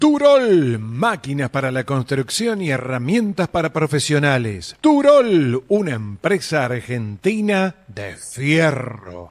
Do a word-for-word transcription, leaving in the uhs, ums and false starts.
Turol, máquinas para la construcción y herramientas para profesionales. Turol, una empresa argentina de fierro.